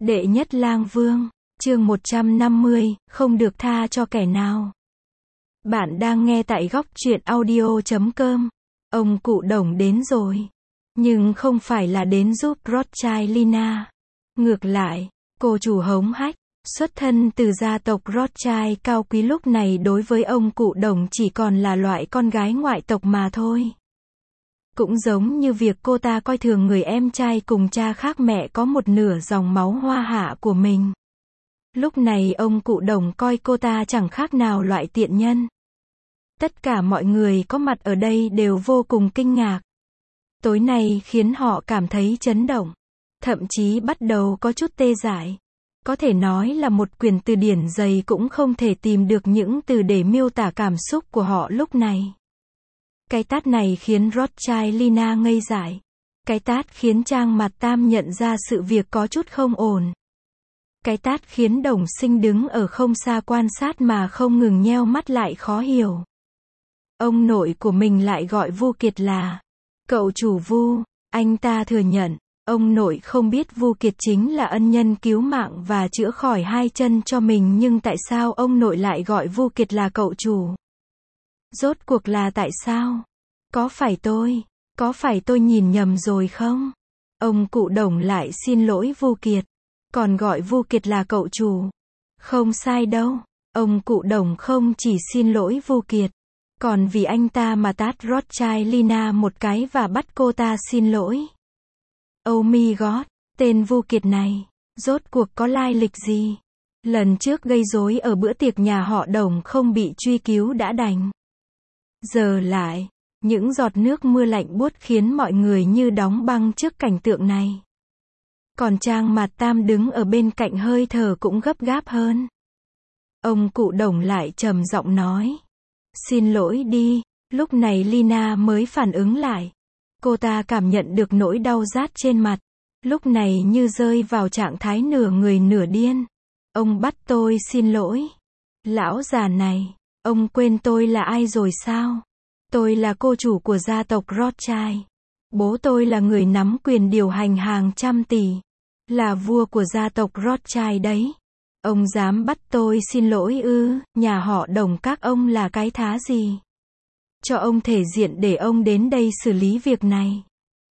Đệ nhất lang vương, chương 150, không được tha cho kẻ nào. Bạn đang nghe tại góc truyện audio.com. Ông cụ Đồng đến rồi. Nhưng không phải là đến giúp Rothschild Lina. Ngược lại, cô chủ hống hách, xuất thân từ gia tộc Rothschild cao quý lúc này đối với ông cụ Đồng chỉ còn là loại con gái ngoại tộc mà thôi. Cũng giống như việc cô ta coi thường người em trai cùng cha khác mẹ có một nửa dòng máu Hoa Hạ của mình. Lúc này ông cụ Đồng coi cô ta chẳng khác nào loại tiện nhân. Tất cả mọi người có mặt ở đây đều vô cùng kinh ngạc. Tối nay khiến họ cảm thấy chấn động. Thậm chí bắt đầu có chút tê dại. Có thể nói là một quyển từ điển dày cũng không thể tìm được những từ để miêu tả cảm xúc của họ lúc này. Cái tát này khiến Rothschild Lina ngây dại. Cái tát khiến Trang Mặt Tam nhận ra sự việc có chút không ổn. Cái tát khiến Đồng Sinh đứng ở không xa quan sát mà không ngừng nheo mắt lại khó hiểu. Ông nội của mình lại gọi Vu Kiệt là cậu chủ Vu. Anh ta thừa nhận, ông nội không biết Vu Kiệt chính là ân nhân cứu mạng và chữa khỏi hai chân cho mình, nhưng tại sao ông nội lại gọi Vu Kiệt là cậu chủ? Rốt cuộc là tại sao? Có phải tôi nhìn nhầm rồi không? Ông cụ Đồng lại xin lỗi Vu Kiệt, còn gọi Vu Kiệt là cậu chủ. Không sai đâu, ông cụ Đồng không chỉ xin lỗi Vu Kiệt, còn vì anh ta mà tát Rothschild Lina một cái và bắt cô ta xin lỗi. Oh my god, tên Vu Kiệt này, rốt cuộc có lai lịch gì? Lần trước gây rối ở bữa tiệc nhà họ Đồng không bị truy cứu đã đành. Giờ lại, những giọt nước mưa lạnh buốt khiến mọi người như đóng băng trước cảnh tượng này. Còn Trang Mặt Tam đứng ở bên cạnh hơi thở cũng gấp gáp hơn. Ông cụ Đồng lại trầm giọng nói. Xin lỗi đi, lúc này Lina mới phản ứng lại. Cô ta cảm nhận được nỗi đau rát trên mặt. Lúc này như rơi vào trạng thái nửa người nửa điên. Ông bắt tôi xin lỗi. Lão già này, ông quên tôi là ai rồi sao? Tôi là cô chủ của gia tộc Rothschild. Bố tôi là người nắm quyền điều hành hàng trăm tỷ. Là vua của gia tộc Rothschild đấy. Ông dám bắt tôi xin lỗi ư? Nhà họ Đồng các ông là cái thá gì? Cho ông thể diện để ông đến đây xử lý việc này.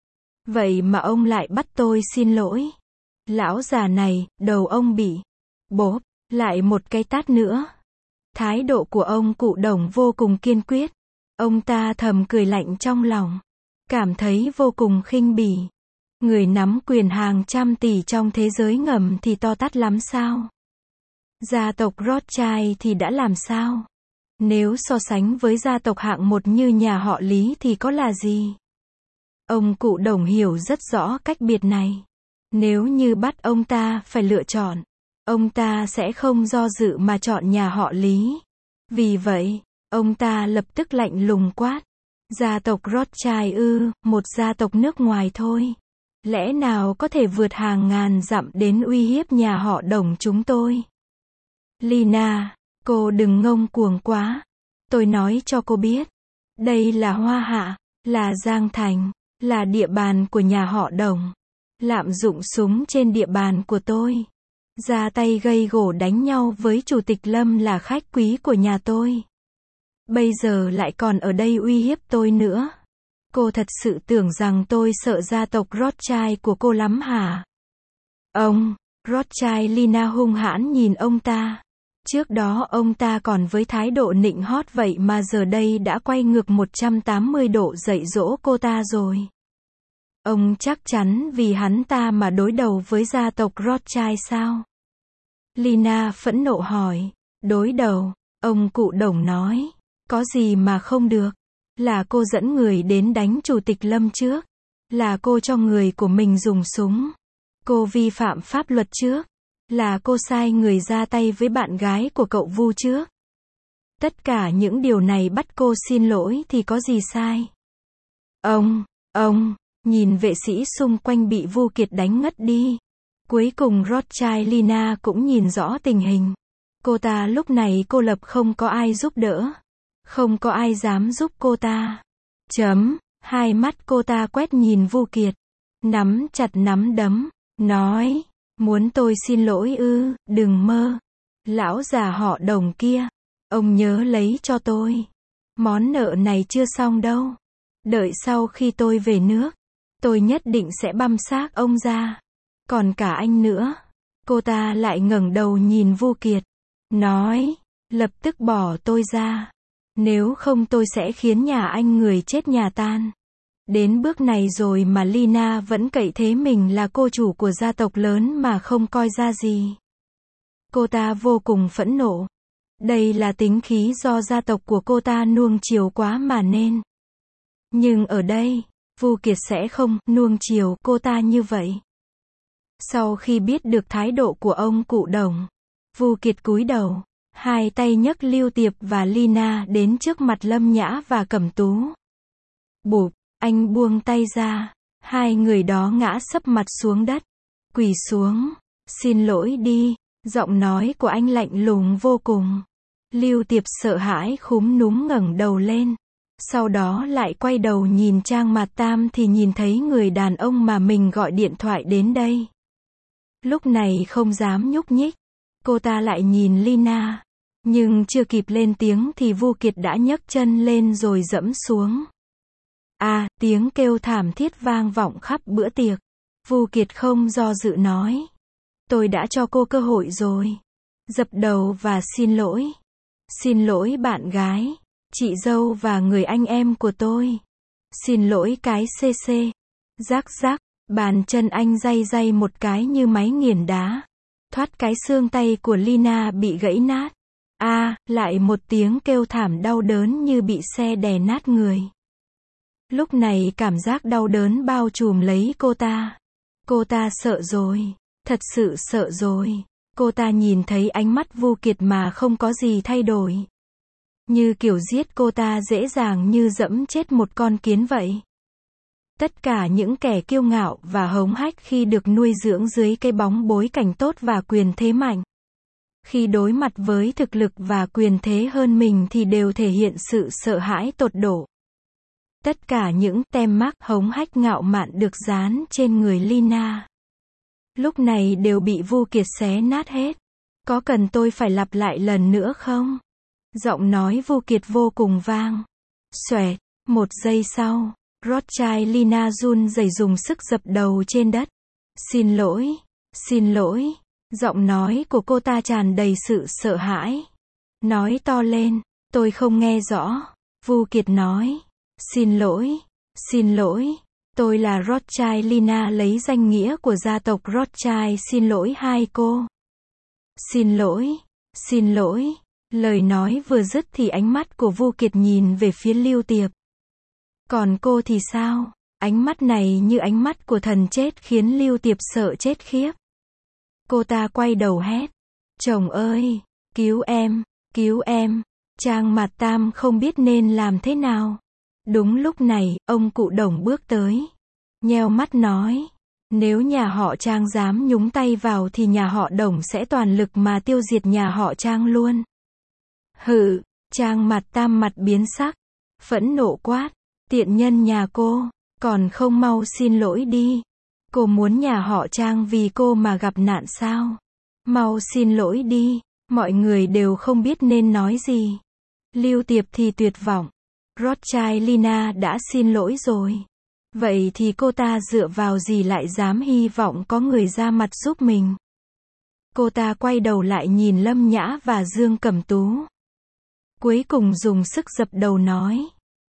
Vậy mà ông lại bắt tôi xin lỗi. Lão già này, đầu ông bị bóp, lại một cái tát nữa. Thái độ của ông cụ Đồng vô cùng kiên quyết. Ông ta thầm cười lạnh trong lòng, cảm thấy vô cùng khinh bỉ. Người nắm quyền hàng trăm tỷ trong thế giới ngầm thì to tát lắm sao? Gia tộc Rothschild thì đã làm sao? Nếu so sánh với gia tộc hạng một như nhà họ Lý thì có là gì? Ông cụ Đồng hiểu rất rõ cách biệt này. Nếu như bắt ông ta phải lựa chọn, ông ta sẽ không do dự mà chọn nhà họ Lý. Vì vậy, ông ta lập tức lạnh lùng quát. Gia tộc Rothschild ư? Một gia tộc nước ngoài thôi. Lẽ nào có thể vượt hàng ngàn dặm đến uy hiếp nhà họ Đồng chúng tôi? Lina, cô đừng ngông cuồng quá. Tôi nói cho cô biết. Đây là Hoa Hạ, là Giang Thành, là địa bàn của nhà họ Đồng. Lạm dụng súng trên địa bàn của tôi. Ra tay gây gổ đánh nhau với Chủ tịch Lâm là khách quý của nhà tôi. Bây giờ lại còn ở đây uy hiếp tôi nữa. Cô thật sự tưởng rằng tôi sợ gia tộc Rothschild của cô lắm hả? Ông, Rothschild Lina hung hãn nhìn ông ta. Trước đó ông ta còn với thái độ nịnh hót vậy mà giờ đây đã quay ngược 180 độ dạy dỗ cô ta rồi. Ông chắc chắn vì hắn ta mà đối đầu với gia tộc Rothschild sao? Lina phẫn nộ hỏi. Đối đầu, ông cụ Đồng nói. Có gì mà không được? Là cô dẫn người đến đánh Chủ tịch Lâm trước. Là cô cho người của mình dùng súng. Cô vi phạm pháp luật trước. Là cô sai người ra tay với bạn gái của cậu Vu trước. Tất cả những điều này bắt cô xin lỗi thì có gì sai? Ông, nhìn vệ sĩ xung quanh bị Vu Kiệt đánh ngất đi. Cuối cùng Rothschild Lina cũng nhìn rõ tình hình. Cô ta lúc này cô lập không có ai giúp đỡ. Không có ai dám giúp cô ta. Hai mắt cô ta quét nhìn Vu Kiệt. Nắm chặt nắm đấm. Nói. Muốn tôi xin lỗi ư, đừng mơ. Lão già họ Đồng kia, ông nhớ lấy cho tôi. Món nợ này chưa xong đâu. Đợi sau khi tôi về nước, tôi nhất định sẽ băm xác ông ra. Còn cả anh nữa. Cô ta lại ngẩng đầu nhìn Vu Kiệt, nói, lập tức bỏ tôi ra. Nếu không tôi sẽ khiến nhà anh người chết nhà tan. Đến bước này rồi mà Lina vẫn cậy thế mình là cô chủ của gia tộc lớn mà không coi ra gì. Cô ta vô cùng phẫn nộ. Đây là tính khí do gia tộc của cô ta nuông chiều quá mà nên. Nhưng ở đây, Vu Kiệt sẽ không nuông chiều cô ta như vậy. Sau khi biết được thái độ của ông cụ Đồng, Vu Kiệt cúi đầu, hai tay nhấc Lưu Tiệp và Lina đến trước mặt Lâm Nhã và Cẩm Tú. Bụp, anh buông tay ra, hai người đó ngã sấp mặt xuống đất, quỳ xuống, xin lỗi đi, giọng nói của anh lạnh lùng vô cùng. Lưu Tiệp sợ hãi khúm núm ngẩng đầu lên, sau đó lại quay đầu nhìn Trang Mạt Tam thì nhìn thấy người đàn ông mà mình gọi điện thoại đến đây. Lúc này không dám nhúc nhích, cô ta lại nhìn Lina, nhưng chưa kịp lên tiếng thì Vu Kiệt đã nhấc chân lên rồi dẫm xuống. Tiếng kêu thảm thiết vang vọng khắp bữa tiệc. Vu Kiệt không do dự nói, tôi đã cho cô cơ hội rồi. Dập đầu và xin lỗi. Xin lỗi bạn gái, chị dâu và người anh em của tôi. Xin lỗi cái CC. Rắc rắc, bàn chân anh day day một cái như máy nghiền đá. Thoát cái xương tay của Lina bị gãy nát. Lại một tiếng kêu thảm đau đớn như bị xe đè nát người. Lúc này cảm giác đau đớn bao trùm lấy cô ta. Cô ta sợ rồi, thật sự sợ rồi. Cô ta nhìn thấy ánh mắt Vu Kiệt mà không có gì thay đổi. Như kiểu giết cô ta dễ dàng như dẫm chết một con kiến vậy. Tất cả những kẻ kiêu ngạo và hống hách khi được nuôi dưỡng dưới cái bóng bối cảnh tốt và quyền thế mạnh. Khi đối mặt với thực lực và quyền thế hơn mình thì đều thể hiện sự sợ hãi tột độ. Tất cả những tem mác hống hách ngạo mạn được dán trên người Lina, lúc này đều bị Vu Kiệt xé nát hết. Có cần tôi phải lặp lại lần nữa không? Giọng nói Vu Kiệt vô cùng vang. Xoẹt, một giây sau, Rothschild Lina run rẩy dùng sức dập đầu trên đất. Xin lỗi, xin lỗi. Giọng nói của cô ta tràn đầy sự sợ hãi. Nói to lên, tôi không nghe rõ. Vu Kiệt nói, xin lỗi, tôi là Rothschild Lina lấy danh nghĩa của gia tộc Rothschild xin lỗi hai cô. Xin lỗi. Lời nói vừa dứt thì ánh mắt của Vu Kiệt nhìn về phía Lưu Tiệp. Còn cô thì sao? Ánh mắt này như ánh mắt của thần chết khiến Lưu Tiệp sợ chết khiếp. Cô ta quay đầu hét. Chồng ơi, cứu em, cứu em. Trang Mạt Tam không biết nên làm thế nào. Đúng lúc này, ông cụ Đồng bước tới. Nheo mắt nói. Nếu nhà họ Trang dám nhúng tay vào thì nhà họ Đồng sẽ toàn lực mà tiêu diệt nhà họ Trang luôn. Hự, Trang Mạt Tam mặt biến sắc. Phẫn nộ quát. Tiện nhân nhà cô, còn không mau xin lỗi đi. Cô muốn nhà họ Trang vì cô mà gặp nạn sao? Mau xin lỗi đi. Mọi người đều không biết nên nói gì. Lưu Tiệp thì tuyệt vọng. Rothschild Lina đã xin lỗi rồi. Vậy thì cô ta dựa vào gì lại dám hy vọng có người ra mặt giúp mình? Cô ta quay đầu lại nhìn Lâm Nhã và Dương Cẩm Tú. Cuối cùng dùng sức dập đầu nói.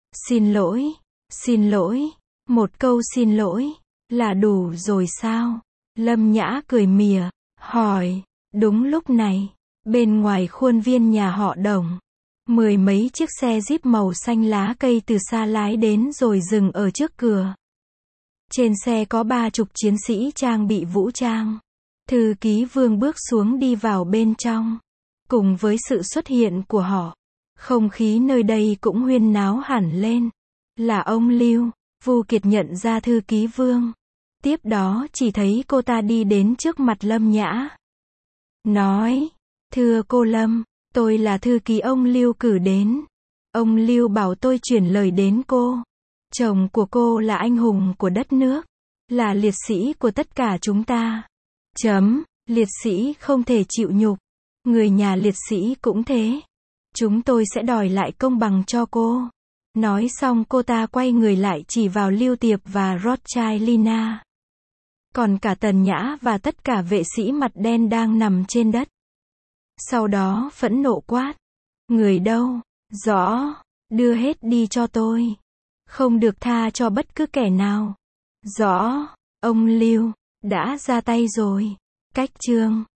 Xin lỗi. Một câu xin lỗi, là đủ rồi sao? Lâm Nhã cười mỉa, hỏi. Đúng lúc này, bên ngoài khuôn viên nhà họ Đồng, mười mấy chiếc xe Jeep màu xanh lá cây từ xa lái đến rồi dừng ở trước cửa. Trên xe có 30 chiến sĩ trang bị vũ trang. Thư ký Vương bước xuống đi vào bên trong. Cùng với sự xuất hiện của họ, không khí nơi đây cũng huyên náo hẳn lên. Là ông Lưu. Vu Kiệt nhận ra thư ký Vương. Tiếp đó chỉ thấy cô ta đi đến trước mặt Lâm Nhã. Nói, thưa cô Lâm, tôi là thư ký ông Lưu cử đến. Ông Lưu bảo tôi chuyển lời đến cô. Chồng của cô là anh hùng của đất nước, là liệt sĩ của tất cả chúng ta. Liệt sĩ không thể chịu nhục. Người nhà liệt sĩ cũng thế. Chúng tôi sẽ đòi lại công bằng cho cô. Nói xong cô ta quay người lại chỉ vào Lưu Tiệp và Rothschildina. Còn cả Tần Nhã và tất cả vệ sĩ mặt đen đang nằm trên đất. Sau đó phẫn nộ quát. Người đâu? Rõ. Đưa hết đi cho tôi. Không được tha cho bất cứ kẻ nào. Rõ. Ông Lưu đã ra tay rồi. Cách chương